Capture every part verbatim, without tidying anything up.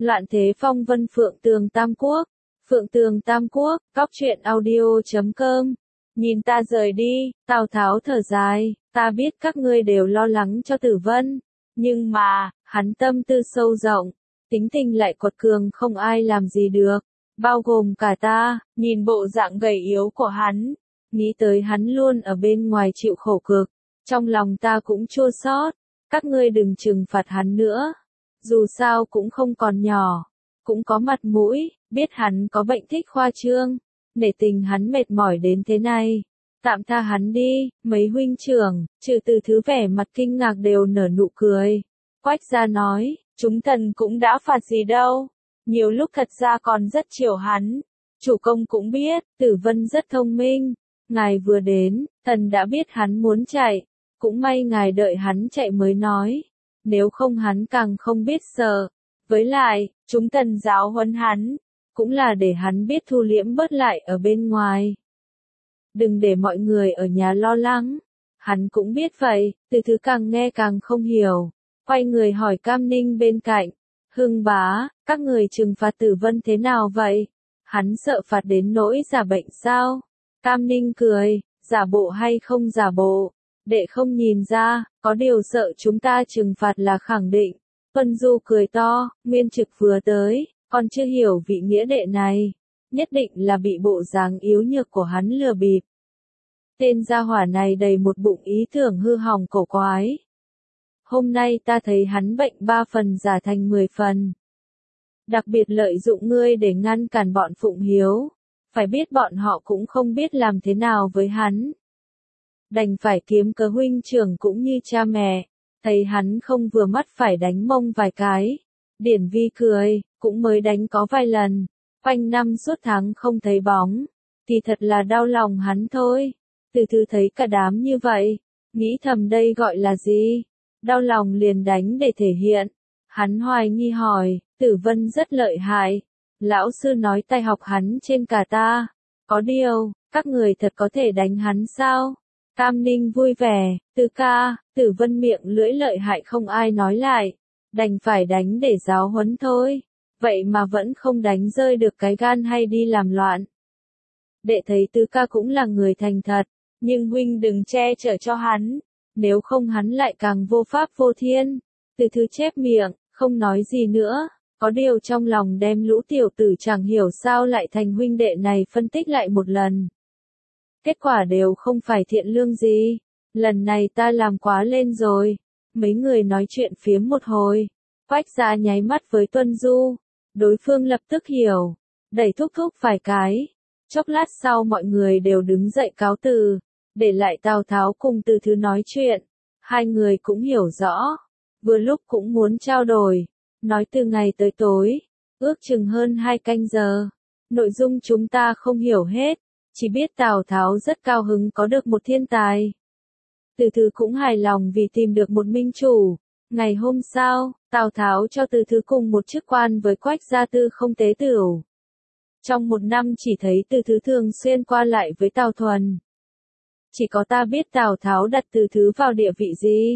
Loạn thế phong vân Phượng Tường Tam Quốc. Phượng Tường Tam Quốc, cóc truyện audio chấm com. Nhìn ta rời đi, Tào Tháo thở dài, ta biết các ngươi đều lo lắng cho Tử Vân. Nhưng mà, hắn tâm tư sâu rộng, tính tình lại quật cường không ai làm gì được, bao gồm cả ta. Nhìn bộ dạng gầy yếu của hắn, nghĩ tới hắn luôn ở bên ngoài chịu khổ cực, trong lòng ta cũng chua xót. Các ngươi đừng trừng phạt hắn nữa, dù sao cũng không còn nhỏ, cũng có mặt mũi, biết hắn có bệnh thích khoa trương, nể tình hắn mệt mỏi đến thế này, tạm tha hắn đi. Mấy huynh trưởng, trừ Từ Thứ vẻ mặt kinh ngạc đều nở nụ cười. Quách gia nói, chúng thần cũng đã phạt gì đâu, nhiều lúc thật ra còn rất chiều hắn. Chủ công cũng biết, Tử Vân rất thông minh, ngài vừa đến, thần đã biết hắn muốn chạy, cũng may ngài đợi hắn chạy mới nói, nếu không hắn càng không biết sợ. Với lại, chúng thần giáo huấn hắn, cũng là để hắn biết thu liễm bớt lại ở bên ngoài. Đừng để mọi người ở nhà lo lắng. Hắn cũng biết vậy. Từ Thứ càng nghe càng không hiểu, quay người hỏi Cam Ninh bên cạnh, Hưng bá, các người trừng phạt Tử Vân thế nào vậy? Hắn sợ phạt đến nỗi giả bệnh sao? Cam Ninh cười, giả bộ hay không giả bộ, đệ không nhìn ra, có điều sợ chúng ta trừng phạt là khẳng định. Tuân Du cười to, Nguyên Trực vừa tới, còn chưa hiểu vị nghĩa đệ này, nhất định là bị bộ dáng yếu nhược của hắn lừa bịp. Tên gia hỏa này đầy một bụng ý tưởng hư hỏng cổ quái. Hôm nay ta thấy hắn bệnh ba phần giả thành mười phần. Đặc biệt lợi dụng ngươi để ngăn cản bọn Phụng Hiếu, phải biết bọn họ cũng không biết làm thế nào với hắn. Đành phải kiếm cớ huynh trưởng cũng như cha mẹ, thấy hắn không vừa mắt phải đánh mông vài cái. Điển Vi cười, cũng mới đánh có vài lần, quanh năm suốt tháng không thấy bóng, thì thật là đau lòng hắn thôi. Từ Thứ thấy cả đám như vậy, nghĩ thầm đây gọi là gì? Đau lòng liền đánh để thể hiện. Hắn hoài nghi hỏi, Tử Vân rất lợi hại, lão sư nói tài học hắn trên cả ta, có điều, các người thật có thể đánh hắn sao? Cam Ninh vui vẻ, Từ ca, Tử Vân miệng lưỡi lợi hại không ai nói lại, đành phải đánh để giáo huấn thôi, vậy mà vẫn không đánh rơi được cái gan hay đi làm loạn. Đệ thấy Từ ca cũng là người thành thật, nhưng huynh đừng che chở cho hắn, nếu không hắn lại càng vô pháp vô thiên. Từ Thứ chép miệng, không nói gì nữa, có điều trong lòng đem lũ tiểu tử chẳng hiểu sao lại thành huynh đệ này phân tích lại một lần. Kết quả đều không phải thiện lương gì, lần này ta làm quá lên rồi. Mấy người nói chuyện phiếm một hồi, Quách gia nháy mắt với Tuân Du, đối phương lập tức hiểu, đẩy thúc thúc vài cái. Chốc lát sau mọi người đều đứng dậy cáo từ, để lại Tào Tháo cùng Từ Thứ nói chuyện. Hai người cũng hiểu rõ, vừa lúc cũng muốn trao đổi, nói từ ngày tới tối, ước chừng hơn hai canh giờ. Nội dung chúng ta không hiểu hết, chỉ biết Tào Tháo rất cao hứng có được một thiên tài. Từ Thứ cũng hài lòng vì tìm được một minh chủ. Ngày hôm sau, Tào Tháo cho Từ Thứ cùng một chức quan với Quách gia Tư không tế tửu. Trong một năm chỉ thấy Từ Thứ thường xuyên qua lại với Tào Thuần. Chỉ có ta biết Tào Tháo đặt Từ Thứ vào địa vị gì.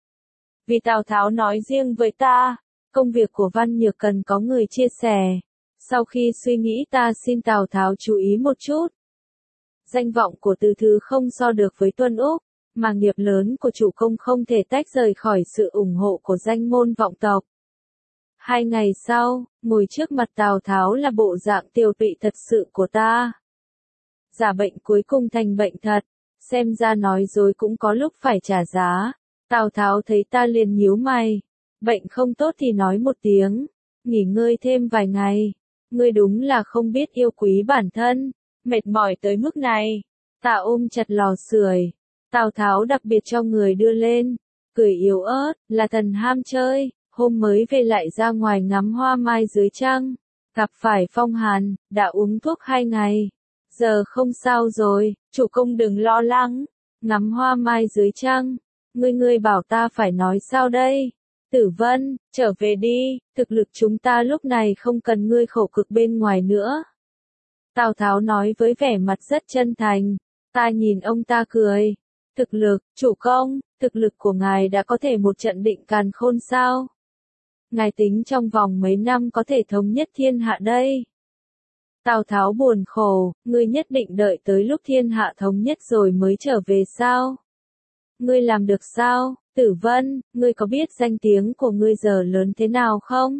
Vì Tào Tháo nói riêng với ta, công việc của Văn Nhược cần có người chia sẻ. Sau khi suy nghĩ ta xin Tào Tháo chú ý một chút. Danh vọng của Từ Thứ không so được với Tuân Úc, mà nghiệp lớn của chủ công không thể tách rời khỏi sự ủng hộ của danh môn vọng tộc. Hai ngày sau, ngồi trước mặt Tào Tháo là bộ dạng tiều tụy thật sự của ta. Giả bệnh cuối cùng thành bệnh thật, xem ra nói dối cũng có lúc phải trả giá. Tào Tháo thấy ta liền nhíu mày, bệnh không tốt thì nói một tiếng, nghỉ ngơi thêm vài ngày. Ngươi đúng là không biết yêu quý bản thân, mệt mỏi tới mức này. Ta ôm chặt lò sưởi, Tào Tháo đặc biệt cho người đưa lên, cười yếu ớt, là thần ham chơi, hôm mới về lại ra ngoài ngắm hoa mai dưới trăng, gặp phải phong hàn, đã uống thuốc hai ngày, giờ không sao rồi, chủ công đừng lo lắng, ngắm hoa mai dưới trăng, ngươi ngươi bảo ta phải nói sao đây? Tử Vân, trở về đi, thực lực chúng ta lúc này không cần ngươi khổ cực bên ngoài nữa. Tào Tháo nói với vẻ mặt rất chân thành, ta nhìn ông ta cười. Thực lực, chủ công, thực lực của ngài đã có thể một trận định càn khôn sao? ngài tính trong vòng mấy năm có thể thống nhất thiên hạ đây? Tào Tháo buồn khổ, ngươi nhất định đợi tới lúc thiên hạ thống nhất rồi mới trở về sao? Ngươi làm được sao? Tử Vân, ngươi có biết danh tiếng của ngươi giờ lớn thế nào không?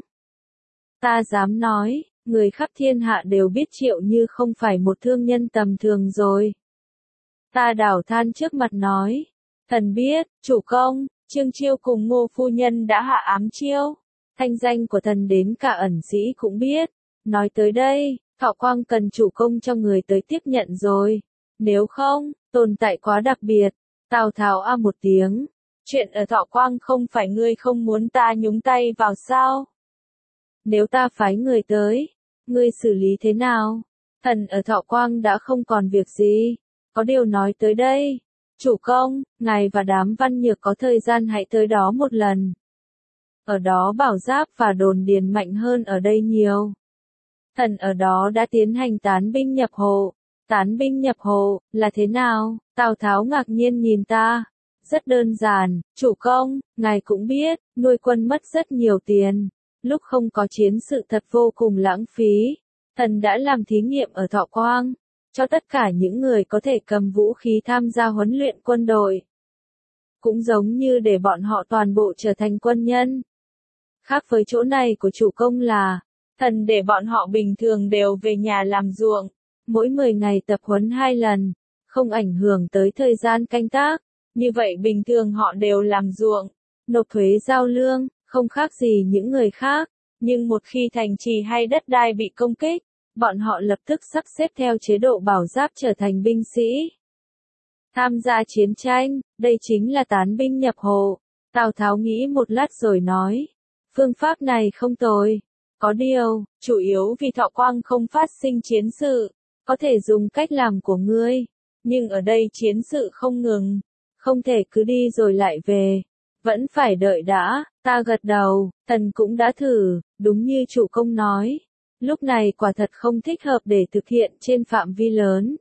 Ta dám nói, người khắp thiên hạ đều biết Triệu Như không phải một thương nhân tầm thường rồi. Ta đảo than trước mặt nói, thần biết, chủ công, Trương Chiêu cùng Ngô phu nhân đã hạ ám chiêu. Thanh danh của thần đến cả ẩn sĩ cũng biết. Nói tới đây, Thọ Quang cần chủ công cho người tới tiếp nhận rồi. Nếu không, tồn tại quá đặc biệt. Tào Tháo a một tiếng. Chuyện ở Thọ Quang không phải ngươi không muốn ta nhúng tay vào sao? Nếu ta phái người tới, ngươi xử lý thế nào? Thần ở Thọ Quang đã không còn việc gì. Có điều nói tới đây. Chủ công, ngài và đám văn nhược có thời gian hãy tới đó một lần. Ở đó bảo giáp và đồn điền mạnh hơn ở đây nhiều. Thần ở đó đã tiến hành tán binh nhập hộ. Tán binh nhập hộ, là thế nào? Tào Tháo ngạc nhiên nhìn ta. Rất đơn giản, chủ công, ngài cũng biết, nuôi quân mất rất nhiều tiền. Lúc không có chiến sự thật vô cùng lãng phí. Thần đã làm thí nghiệm ở Thọ Quang. Cho tất cả những người có thể cầm vũ khí tham gia huấn luyện quân đội. Cũng giống như để bọn họ toàn bộ trở thành quân nhân. Khác với chỗ này của chủ công là, thần để bọn họ bình thường đều về nhà làm ruộng, mỗi mười ngày tập huấn hai lần, không ảnh hưởng tới thời gian canh tác. Như vậy bình thường họ đều làm ruộng, nộp thuế giao lương, không khác gì những người khác. Nhưng một khi thành trì hay đất đai bị công kích, bọn họ lập tức sắp xếp theo chế độ bảo giáp trở thành binh sĩ. Tham gia chiến tranh, đây chính là tán binh nhập hộ. Tào Tháo nghĩ một lát rồi nói, phương pháp này không tồi. Có điều, chủ yếu vì Thọ Quang không phát sinh chiến sự, có thể dùng cách làm của ngươi. Nhưng ở đây chiến sự không ngừng, không thể cứ đi rồi lại về. Vẫn phải đợi đã, ta gật đầu, thần cũng đã thử, đúng như chủ công nói. Lúc này quả thật không thích hợp để thực hiện trên phạm vi lớn.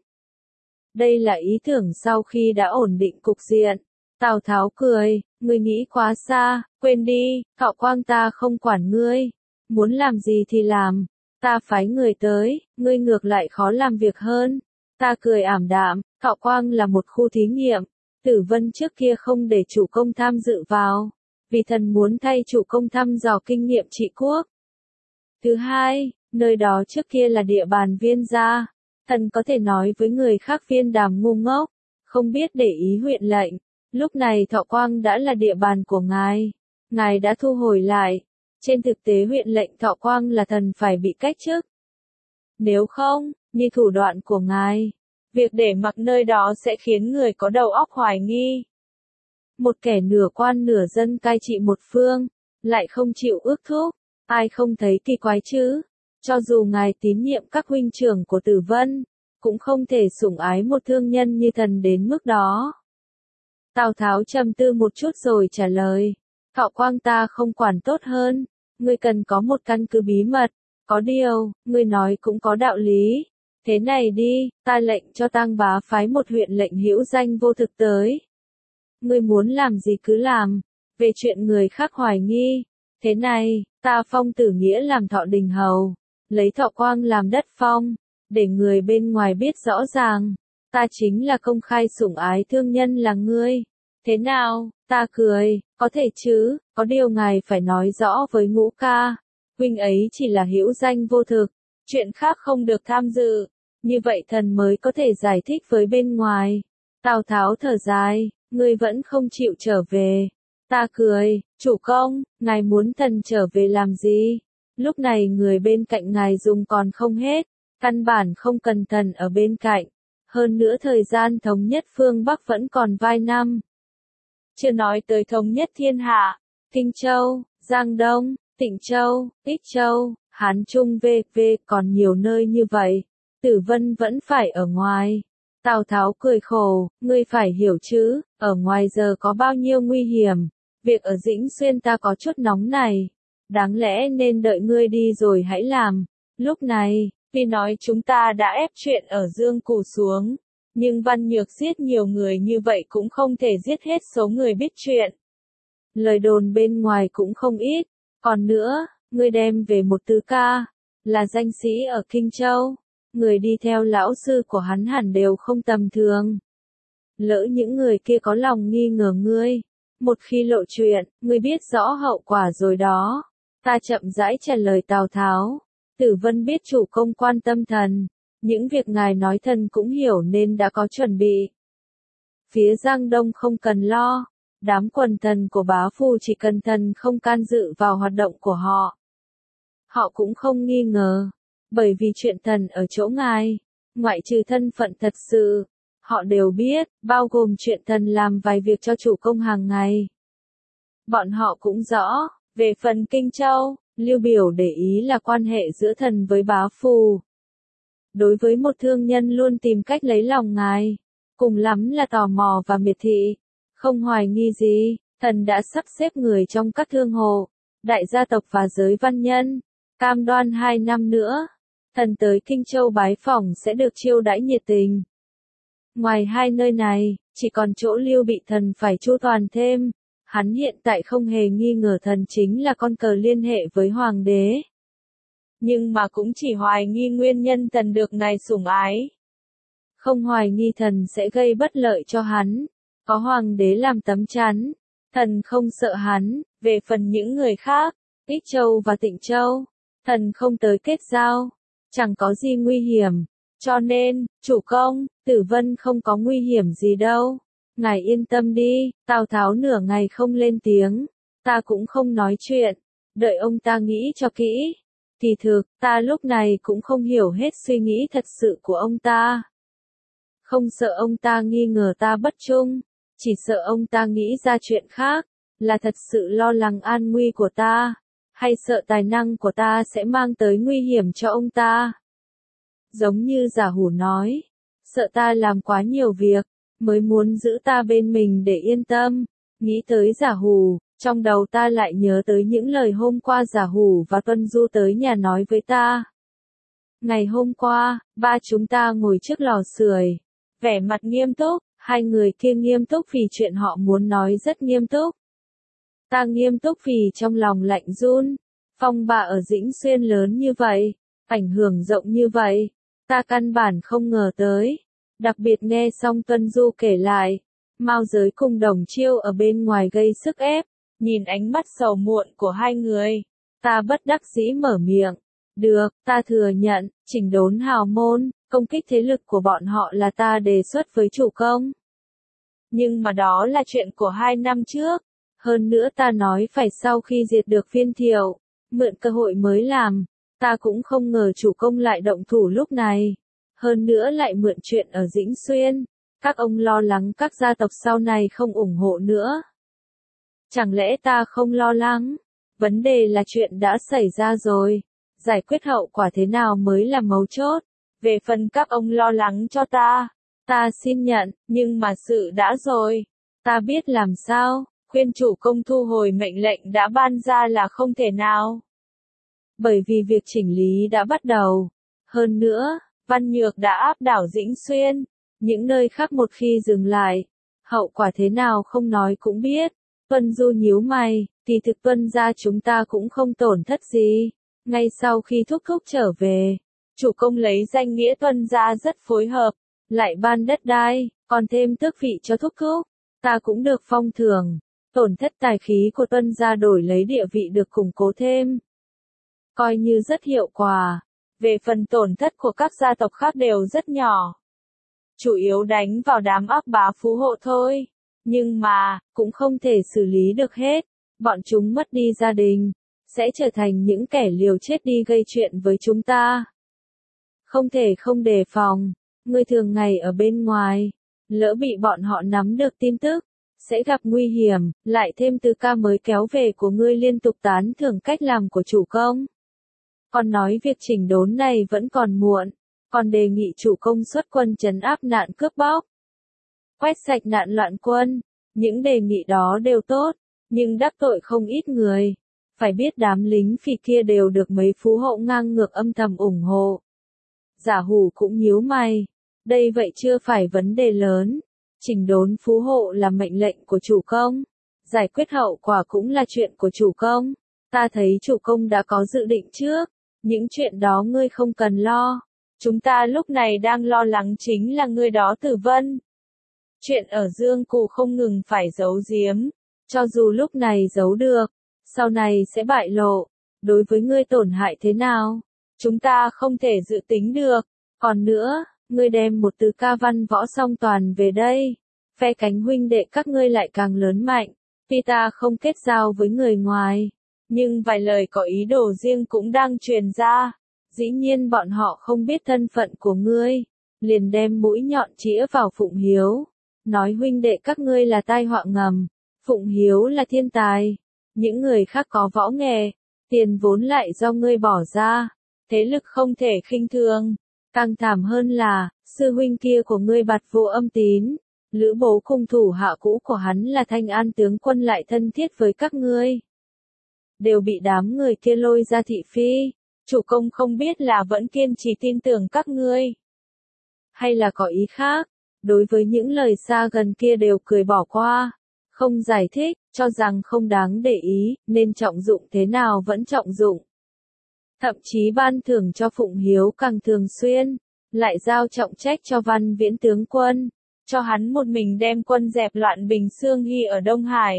Đây là ý tưởng sau khi đã ổn định cục diện. Tào Tháo cười, ngươi nghĩ quá xa, quên đi, Thọ Quang ta không quản ngươi. Muốn làm gì thì làm, ta phái người tới, ngươi ngược lại khó làm việc hơn. Ta cười ảm đạm, Thọ Quang là một khu thí nghiệm. Tử Vân trước kia không để chủ công tham dự vào, vì thần muốn thay chủ công thăm dò kinh nghiệm trị quốc. Thứ hai, nơi đó trước kia là địa bàn Viên gia, thần có thể nói với người khác Viên Đàm ngu ngốc, không biết để ý huyện lệnh. Lúc này Thọ Quang đã là địa bàn của ngài, ngài đã thu hồi lại. Trên thực tế huyện lệnh Thọ Quang là thần phải bị cách chức. Nếu không, như thủ đoạn của ngài, việc để mặc nơi đó sẽ khiến người có đầu óc hoài nghi. Một kẻ nửa quan nửa dân cai trị một phương, lại không chịu ước thúc, ai không thấy kỳ quái chứ? Cho dù ngài tín nhiệm các huynh trưởng của Tử Vân, cũng không thể sủng ái một thương nhân như thần đến mức đó. Tào Tháo trầm tư một chút rồi trả lời, Thọ Quang ta không quản tốt hơn, ngươi cần có một căn cứ bí mật, có điều, ngươi nói cũng có đạo lý. Thế này đi, ta lệnh cho Tang Bá phái một huyện lệnh hữu danh vô thực tới. Ngươi muốn làm gì cứ làm, về chuyện người khác hoài nghi. Thế này, ta phong Tử Nghĩa làm Thọ Đình hầu, lấy Thọ Quang làm đất phong, để người bên ngoài biết rõ ràng, ta chính là công khai sủng ái thương nhân là ngươi. Thế nào? Ta cười, có thể chứ, có điều ngài phải nói rõ với Ngũ ca, huynh ấy chỉ là hữu danh vô thực, chuyện khác không được tham dự. Như vậy thần mới có thể giải thích với bên ngoài. Tào Tháo thở dài, ngươi vẫn không chịu trở về. Ta cười, chủ công, ngài muốn thần trở về làm gì? Lúc này người bên cạnh ngài dùng còn không hết, căn bản không cần thần ở bên cạnh. Hơn nữa thời gian thống nhất phương Bắc vẫn còn vài năm. Chưa nói tới thống nhất thiên hạ, Kinh Châu, Giang Đông, Tịnh Châu, Ích Châu, Hán Trung vê vê còn nhiều nơi như vậy. Tử Vân vẫn phải ở ngoài. Tào Tháo cười khổ, ngươi phải hiểu chứ, ở ngoài giờ có bao nhiêu nguy hiểm. Việc ở Dĩnh Xuyên ta có chút nóng này. Đáng lẽ nên đợi ngươi đi rồi hãy làm. Lúc này, vì nói chúng ta đã ép chuyện ở Dương Cù xuống. Nhưng Văn Nhược giết nhiều người như vậy cũng không thể giết hết số người biết chuyện. Lời đồn bên ngoài cũng không ít. Còn nữa, ngươi đem về một tứ ca, là danh sĩ ở Kinh Châu, người đi theo lão sư của hắn hẳn đều không tầm thường. Lỡ những người kia có lòng nghi ngờ ngươi, một khi lộ chuyện, ngươi biết rõ hậu quả rồi đó. Ta chậm rãi trả lời Tào Tháo. Tử Vân biết chủ công quan tâm thần, những việc ngài nói thần cũng hiểu nên đã có chuẩn bị. Phía Giang Đông không cần lo, đám quần thần của bá phụ chỉ cần thần không can dự vào hoạt động của họ. Họ cũng không nghi ngờ, bởi vì chuyện thần ở chỗ ngài, ngoại trừ thân phận thật sự, họ đều biết, bao gồm chuyện thần làm vài việc cho chủ công hàng ngày. Bọn họ cũng rõ, về phần Kinh Châu, Lưu Biểu để ý là quan hệ giữa thần với bá phụ. Đối với một thương nhân luôn tìm cách lấy lòng ngài, cùng lắm là tò mò và miệt thị, không hoài nghi gì, thần đã sắp xếp người trong các thương hộ, đại gia tộc và giới văn nhân, cam đoan hai năm nữa, thần tới Kinh Châu bái phỏng sẽ được chiêu đãi nhiệt tình. Ngoài hai nơi này, chỉ còn chỗ Lưu bị thần phải chu toàn thêm, hắn hiện tại không hề nghi ngờ thần chính là con cờ liên hệ với hoàng đế. Nhưng mà cũng chỉ hoài nghi nguyên nhân thần được ngài sủng ái. Không hoài nghi thần sẽ gây bất lợi cho hắn, có hoàng đế làm tấm chắn, thần không sợ hắn. Về phần những người khác, Ích Châu và Tịnh Châu, thần không tới kết giao, chẳng có gì nguy hiểm, cho nên, chủ công, Tử Vân không có nguy hiểm gì đâu, ngài yên tâm đi. Tào Tháo nửa ngày không lên tiếng, ta cũng không nói chuyện, đợi ông ta nghĩ cho kỹ. Kỳ thực, ta lúc này cũng không hiểu hết suy nghĩ thật sự của ông ta. Không sợ ông ta nghi ngờ ta bất trung, chỉ sợ ông ta nghĩ ra chuyện khác, là thật sự lo lắng an nguy của ta, hay sợ tài năng của ta sẽ mang tới nguy hiểm cho ông ta. Giống như Giả Hủ nói, sợ ta làm quá nhiều việc, mới muốn giữ ta bên mình để yên tâm. Nghĩ tới Giả Hủ, trong đầu ta lại nhớ tới những lời hôm qua Giả Hủ và Tuân Du tới nhà nói với ta. Ngày hôm qua, ba chúng ta ngồi trước lò sưởi, vẻ mặt nghiêm túc, hai người kia nghiêm túc vì chuyện họ muốn nói rất nghiêm túc. Ta nghiêm túc vì trong lòng lạnh run, phong ba ở Dĩnh Xuyên lớn như vậy, ảnh hưởng rộng như vậy, ta căn bản không ngờ tới. Đặc biệt nghe xong Tuân Du kể lại, Mao Giới cùng Đồng Chiêu ở bên ngoài gây sức ép, nhìn ánh mắt sầu muộn của hai người, ta bất đắc dĩ mở miệng. Được, ta thừa nhận, chỉnh đốn hào môn, công kích thế lực của bọn họ là ta đề xuất với chủ công. Nhưng mà đó là chuyện của hai năm trước. Hơn nữa ta nói phải sau khi diệt được Viên Thiệu, mượn cơ hội mới làm. Ta cũng không ngờ chủ công lại động thủ lúc này. Hơn nữa lại mượn chuyện ở Dĩnh Xuyên. Các ông lo lắng các gia tộc sau này không ủng hộ nữa. Chẳng lẽ ta không lo lắng? Vấn đề là chuyện đã xảy ra rồi. Giải quyết hậu quả thế nào mới là mấu chốt. Về phần các ông lo lắng cho ta, ta xin nhận, nhưng mà sự đã rồi. Ta biết làm sao, khuyên chủ công thu hồi mệnh lệnh đã ban ra là không thể nào. Bởi vì việc chỉnh lý đã bắt đầu. Hơn nữa, Văn Nhược đã áp đảo Dĩnh Xuyên. Những nơi khác một khi dừng lại, hậu quả thế nào không nói cũng biết. Tuân Du nhíu mày, kỳ thực Tuân gia chúng ta cũng không tổn thất gì. Ngay sau khi Thúc Thúc trở về, chủ công lấy danh nghĩa Tuân gia rất phối hợp, lại ban đất đai, còn thêm tước vị cho Thúc Thúc. Ta cũng được phong thưởng, tổn thất tài khí của Tuân gia đổi lấy địa vị được củng cố thêm. Coi như rất hiệu quả. Về phần tổn thất của các gia tộc khác đều rất nhỏ. Chủ yếu đánh vào đám ác bá phú hộ thôi. Nhưng mà, cũng không thể xử lý được hết. Bọn chúng mất đi gia đình, sẽ trở thành những kẻ liều chết đi gây chuyện với chúng ta. Không thể không đề phòng. Ngươi thường ngày ở bên ngoài, lỡ bị bọn họ nắm được tin tức, sẽ gặp nguy hiểm. Lại thêm Tứ ca mới kéo về của ngươi liên tục tán thưởng cách làm của chủ công. Còn nói việc chỉnh đốn này vẫn còn muộn, còn đề nghị chủ công xuất quân trấn áp nạn cướp bóc, quét sạch nạn loạn quân. Những đề nghị đó đều tốt, nhưng đắc tội không ít người. Phải biết đám lính phỉ kia đều được mấy phú hộ ngang ngược âm thầm ủng hộ. Giả Hủ cũng nhíu mày, đây vậy chưa phải vấn đề lớn. Chỉnh đốn phú hộ là mệnh lệnh của chủ công, giải quyết hậu quả cũng là chuyện của chủ công. Ta thấy chủ công đã có dự định trước, những chuyện đó ngươi không cần lo. Chúng ta lúc này đang lo lắng chính là ngươi đó Tử Vân. Chuyện ở Dương Cù không ngừng phải giấu giếm, cho dù lúc này giấu được, sau này sẽ bại lộ, đối với ngươi tổn hại thế nào, chúng ta không thể dự tính được. Còn nữa, ngươi đem một từ ca văn võ song toàn về đây, phe cánh huynh đệ các ngươi lại càng lớn mạnh, tuy ta không kết giao với người ngoài, nhưng vài lời có ý đồ riêng cũng đang truyền ra, dĩ nhiên bọn họ không biết thân phận của ngươi, liền đem mũi nhọn chĩa vào Phụng Hiếu, nói huynh đệ các ngươi là tai họa ngầm, Phụng Hiếu là thiên tài, những người khác có võ nghề, tiền vốn lại do ngươi bỏ ra, thế lực không thể khinh thường. Càng thảm hơn là, sư huynh kia của ngươi Bạt Vô Âm Tín, Lữ Bố cùng thủ hạ cũ của hắn là Thanh An tướng quân lại thân thiết với các ngươi. Đều bị đám người kia lôi ra thị phi, chủ công không biết là vẫn kiên trì tin tưởng các ngươi. Hay là có ý khác, đối với những lời xa gần kia đều cười bỏ qua, không giải thích, cho rằng không đáng để ý, nên trọng dụng thế nào vẫn trọng dụng. Thậm chí ban thưởng cho Phụng Hiếu càng thường xuyên, lại giao trọng trách cho Văn Viễn tướng quân, cho hắn một mình đem quân dẹp loạn Bình Xương Hy ở Đông Hải.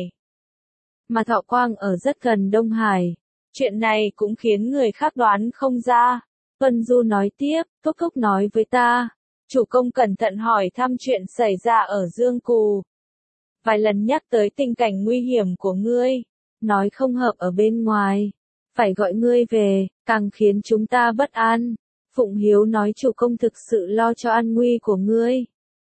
Mà Thọ Quang ở rất gần Đông Hải, chuyện này cũng khiến người khác đoán không ra. Tuân Du nói tiếp, Thúc Thúc nói với ta, chủ công cẩn thận hỏi thăm chuyện xảy ra ở Dương Cù. Vài lần nhắc tới tình cảnh nguy hiểm của ngươi, nói không hợp ở bên ngoài, phải gọi ngươi về, càng khiến chúng ta bất an. Phụng Hiếu nói chủ công thực sự lo cho an nguy của ngươi.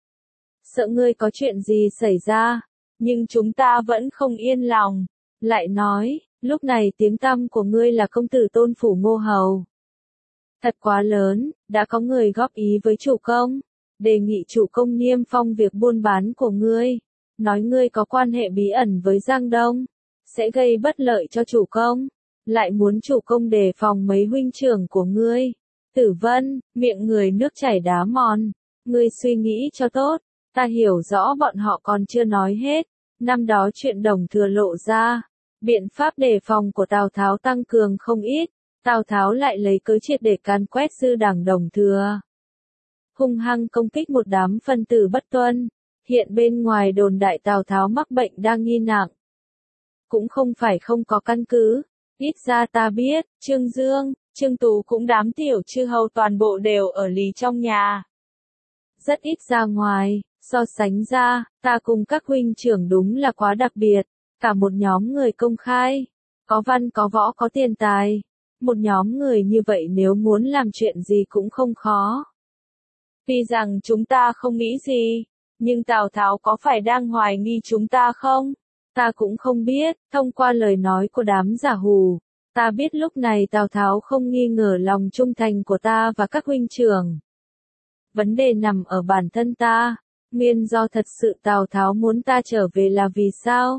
Sợ ngươi có chuyện gì xảy ra, nhưng chúng ta vẫn không yên lòng. Lại nói, lúc này tiếng tăm của ngươi là công tử Tôn Phủ Ngô Hầu. Thật quá lớn, đã có người góp ý với chủ công, đề nghị chủ công niêm phong việc buôn bán của ngươi, nói ngươi có quan hệ bí ẩn với Giang Đông, sẽ gây bất lợi cho chủ công, lại muốn chủ công đề phòng mấy huynh trưởng của ngươi. Tử Vân, miệng người nước chảy đá mòn, ngươi suy nghĩ cho tốt, ta hiểu rõ bọn họ còn chưa nói hết, năm đó chuyện Đồng Thừa lộ ra, biện pháp đề phòng của Tào Tháo tăng cường không ít, Tào Tháo lại lấy cớ triệt để càn quét dư đảng Đồng Thừa. Hung hăng công kích một đám phân tử bất tuân, hiện bên ngoài đồn đại Tào Tháo mắc bệnh đang nghi nặng. Cũng không phải không có căn cứ, ít ra ta biết, Trương Dương, Trương Tú cũng đám tiểu chư hầu toàn bộ đều ở lì trong nhà. Rất ít ra ngoài, so sánh ra, ta cùng các huynh trưởng đúng là quá đặc biệt, cả một nhóm người công khai, có văn có võ có tiền tài, một nhóm người như vậy nếu muốn làm chuyện gì cũng không khó. Tuy rằng chúng ta không nghĩ gì, nhưng Tào Tháo có phải đang hoài nghi chúng ta không? Ta cũng không biết, thông qua lời nói của đám giả hù, ta biết lúc này Tào Tháo không nghi ngờ lòng trung thành của ta và các huynh trưởng. Vấn đề nằm ở bản thân ta, nguyên do thật sự Tào Tháo muốn ta trở về là vì sao?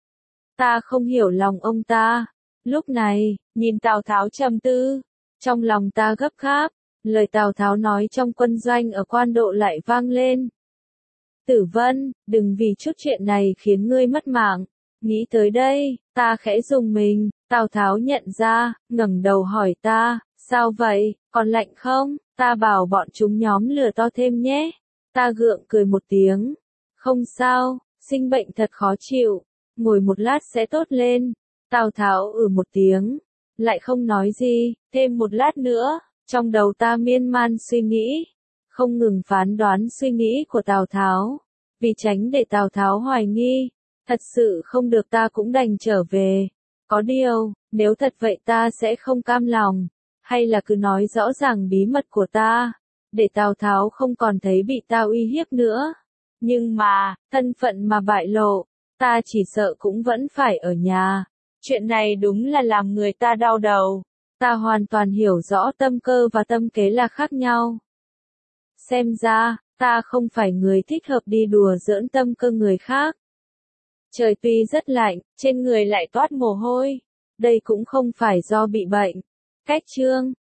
Ta không hiểu lòng ông ta. Lúc này, nhìn Tào Tháo trầm tư, trong lòng ta gấp gáp, lời Tào Tháo nói trong quân doanh ở Quan Độ lại vang lên. Tử Vân, đừng vì chút chuyện này khiến ngươi mất mạng. Nghĩ tới đây, ta khẽ rùng mình, Tào Tháo nhận ra, ngẩng đầu hỏi ta, sao vậy, còn lạnh không? Ta bảo bọn chúng nhóm lửa to thêm nhé. Ta gượng cười một tiếng. Không sao, sinh bệnh thật khó chịu, ngồi một lát sẽ tốt lên. Tào Tháo ừ một tiếng, lại không nói gì, thêm một lát nữa, trong đầu ta miên man suy nghĩ, không ngừng phán đoán suy nghĩ của Tào Tháo, vì tránh để Tào Tháo hoài nghi, thật sự không được ta cũng đành trở về. Có điều, nếu thật vậy ta sẽ không cam lòng, hay là cứ nói rõ ràng bí mật của ta, để Tào Tháo không còn thấy bị ta uy hiếp nữa. Nhưng mà, thân phận mà bại lộ, ta chỉ sợ cũng vẫn phải ở nhà. Chuyện này đúng là làm người ta đau đầu. Ta hoàn toàn hiểu rõ tâm cơ và tâm kế là khác nhau. Xem ra, ta không phải người thích hợp đi đùa giỡn tâm cơ người khác. Trời tuy rất lạnh, trên người lại toát mồ hôi. Đây cũng không phải do bị bệnh. Cách chương